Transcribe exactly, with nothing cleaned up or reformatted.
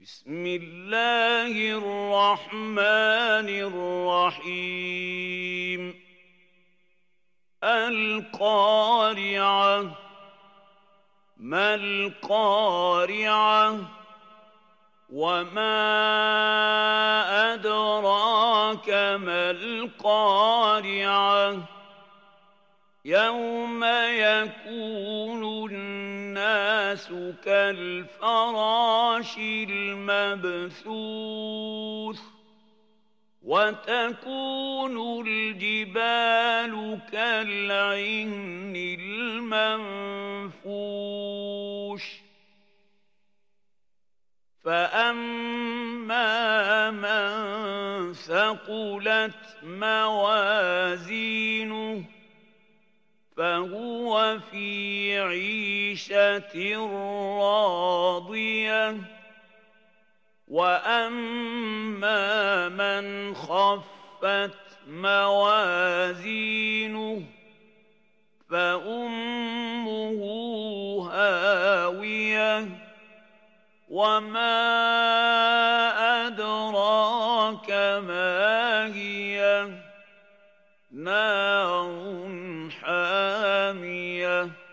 بسم الله الرحمن الرحيم القارعة ما القارعة وما أدراك ما القارعة يوم يكون الناس كالفراش المبثوث وتكون الجبال كالعهن المنفوش فأما من ثقلت موازينه فهو في عيشة راضية وأما من خفت موازينه فأمه هاوية وما أدراك ما هي نار حامية